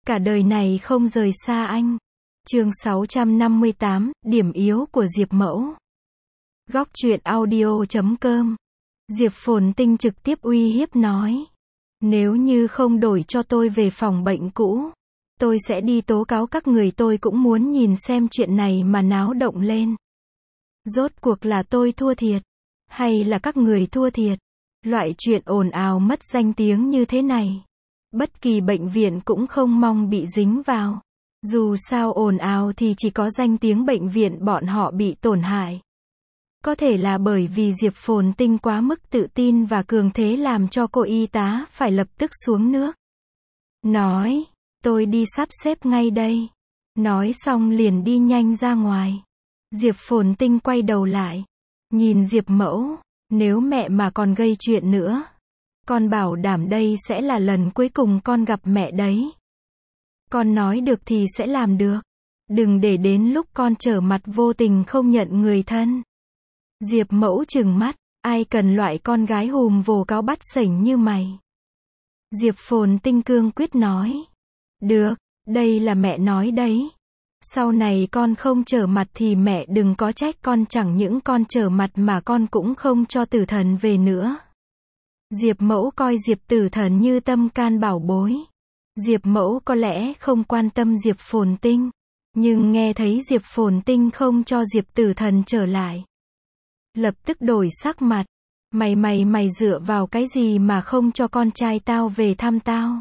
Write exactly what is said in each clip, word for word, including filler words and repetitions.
Cả đời này không rời xa anh. Chương sáu trăm năm mươi tám, điểm yếu của Diệp Mẫu. Góc truyện audio chấm com. Diệp Phồn Tinh trực tiếp uy hiếp nói. Nếu như không đổi cho tôi về phòng bệnh cũ, tôi sẽ đi tố cáo các người. Tôi cũng muốn nhìn xem chuyện này mà náo động lên. Rốt cuộc là tôi thua thiệt, hay là các người thua thiệt? Loại chuyện ồn ào mất danh tiếng như thế này, bất kỳ bệnh viện cũng không mong bị dính vào. Dù sao ồn ào thì chỉ có danh tiếng bệnh viện bọn họ bị tổn hại. Có thể là bởi vì Diệp Phồn Tinh quá mức tự tin và cường thế làm cho cô y tá phải lập tức xuống nước. Nói, tôi đi sắp xếp ngay đây. Nói xong liền đi nhanh ra ngoài. Diệp Phồn Tinh quay đầu lại, nhìn Diệp Mẫu, nếu mẹ mà còn gây chuyện nữa, con bảo đảm đây sẽ là lần cuối cùng con gặp mẹ đấy. Con nói được thì sẽ làm được. Đừng để đến lúc con trở mặt vô tình không nhận người thân. Diệp Mẫu trừng mắt, ai cần loại con gái hùm vồ cáo bắt sảnh như mày. Diệp Phồn Tinh cương quyết nói. Được, đây là mẹ nói đấy. Sau này con không trở mặt thì mẹ đừng có trách con, chẳng những con trở mặt mà con cũng không cho Tử Thần về nữa. Diệp Mẫu coi Diệp Tử Thần như tâm can bảo bối. Diệp Mẫu có lẽ không quan tâm Diệp Phồn Tinh, nhưng nghe thấy Diệp Phồn Tinh không cho Diệp Tử Thần trở lại, lập tức đổi sắc mặt. Mày mày mày dựa vào cái gì mà không cho con trai tao về thăm tao?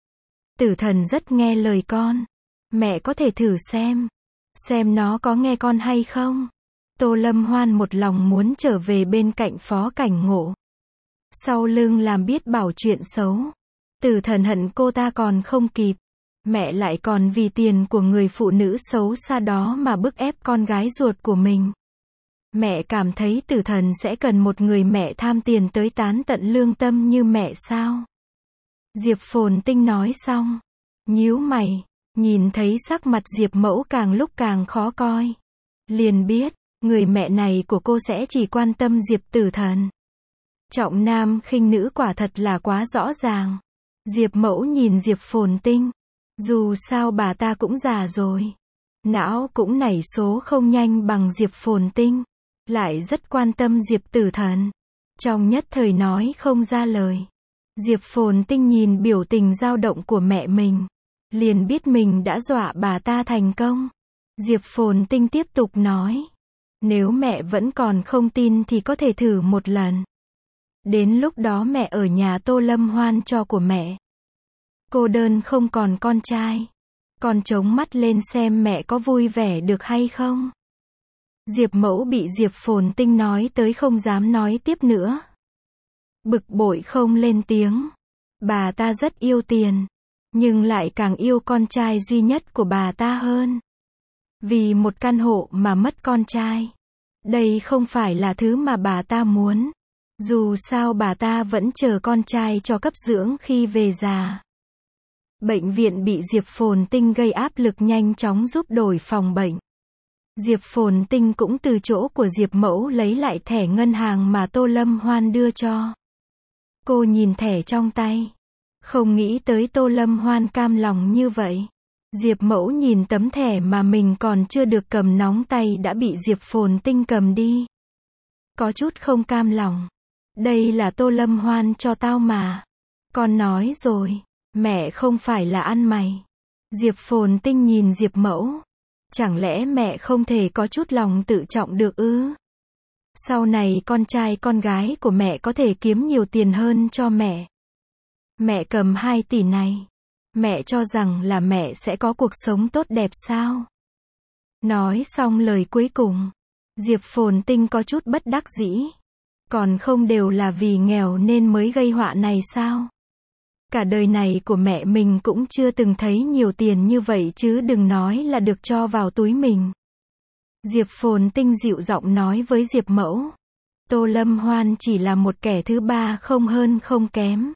Tử Thần rất nghe lời con. Mẹ có thể thử xem, xem nó có nghe con hay không. Tô Lâm Hoan một lòng muốn trở về bên cạnh Phó Cảnh Ngộ, sau lưng làm biết bảo chuyện xấu. Tử Thần hận cô ta còn không kịp, mẹ lại còn vì tiền của người phụ nữ xấu xa đó mà bức ép con gái ruột của mình. Mẹ cảm thấy Tử Thần sẽ cần một người mẹ tham tiền tới tán tận lương tâm như mẹ sao? Diệp Phồn Tinh nói xong, nhíu mày, nhìn thấy sắc mặt Diệp Mẫu càng lúc càng khó coi, liền biết, người mẹ này của cô sẽ chỉ quan tâm Diệp Tử Thần. Trọng nam khinh nữ quả thật là quá rõ ràng. Diệp Mẫu nhìn Diệp Phồn Tinh, dù sao bà ta cũng già rồi, não cũng nảy số không nhanh bằng Diệp Phồn Tinh, lại rất quan tâm Diệp Tử Thần. Trong nhất thời nói không ra lời. Diệp Phồn Tinh nhìn biểu tình dao động của mẹ mình, liền biết mình đã dọa bà ta thành công. Diệp Phồn Tinh tiếp tục nói, nếu mẹ vẫn còn không tin thì có thể thử một lần. Đến lúc đó mẹ ở nhà Tô Lâm Hoan cho của mẹ. Cô đơn không còn con trai, con chống mắt lên xem mẹ có vui vẻ được hay không. Diệp Mẫu bị Diệp Phồn Tinh nói tới không dám nói tiếp nữa. Bực bội không lên tiếng. Bà ta rất yêu tiền, nhưng lại càng yêu con trai duy nhất của bà ta hơn. Vì một căn hộ mà mất con trai, đây không phải là thứ mà bà ta muốn. Dù sao bà ta vẫn chờ con trai cho cấp dưỡng khi về già. Bệnh viện bị Diệp Phồn Tinh gây áp lực nhanh chóng giúp đổi phòng bệnh. Diệp Phồn Tinh cũng từ chỗ của Diệp Mẫu lấy lại thẻ ngân hàng mà Tô Lâm Hoan đưa cho. Cô nhìn thẻ trong tay, không nghĩ tới Tô Lâm Hoan cam lòng như vậy. Diệp Mẫu nhìn tấm thẻ mà mình còn chưa được cầm nóng tay đã bị Diệp Phồn Tinh cầm đi, có chút không cam lòng. Đây là Tô Lâm Hoan cho tao mà. Con nói rồi, mẹ không phải là ăn mày. Diệp Phồn Tinh nhìn Diệp Mẫu. Chẳng lẽ mẹ không thể có chút lòng tự trọng được ư? Sau này con trai con gái của mẹ có thể kiếm nhiều tiền hơn cho mẹ. Mẹ cầm hai tỷ này, mẹ cho rằng là mẹ sẽ có cuộc sống tốt đẹp sao? Nói xong lời cuối cùng, Diệp Phồn Tinh có chút bất đắc dĩ. Còn không đều là vì nghèo nên mới gây họa này sao? Cả đời này của mẹ mình cũng chưa từng thấy nhiều tiền như vậy chứ đừng nói là được cho vào túi mình. Diệp Phồn Tinh dịu giọng nói với Diệp Mẫu. Tô Lâm Hoan chỉ là một kẻ thứ ba không hơn không kém.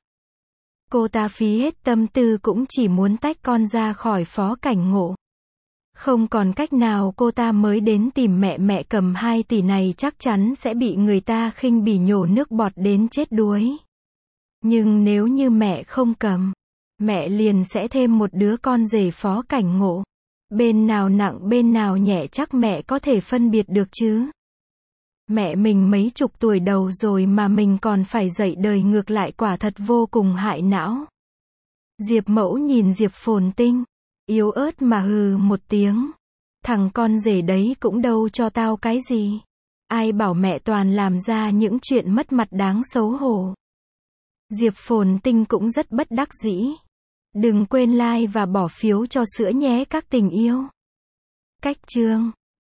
Cô ta phí hết tâm tư cũng chỉ muốn tách con ra khỏi Phó Cảnh Ngộ. Không còn cách nào cô ta mới đến tìm mẹ. Mẹ cầm hai tỷ này chắc chắn sẽ bị người ta khinh bỉ nhổ nước bọt đến chết đuối. Nhưng nếu như mẹ không cầm, Mẹ liền sẽ thêm một đứa con rể Phó Cảnh Ngộ. Bên nào nặng bên nào nhẹ chắc mẹ có thể phân biệt được chứ. Mẹ mình mấy chục tuổi đầu rồi mà mình còn phải dạy đời ngược lại, quả thật vô cùng hại não. Diệp Mẫu nhìn Diệp Phồn Tinh, yếu ớt mà hừ một tiếng. Thằng con rể đấy cũng đâu cho tao cái gì. Ai bảo mẹ toàn làm ra những chuyện mất mặt đáng xấu hổ. Diệp Phồn Tinh cũng rất bất đắc dĩ. Đừng quên like và bỏ phiếu cho sữa nhé các tình yêu. Cách chương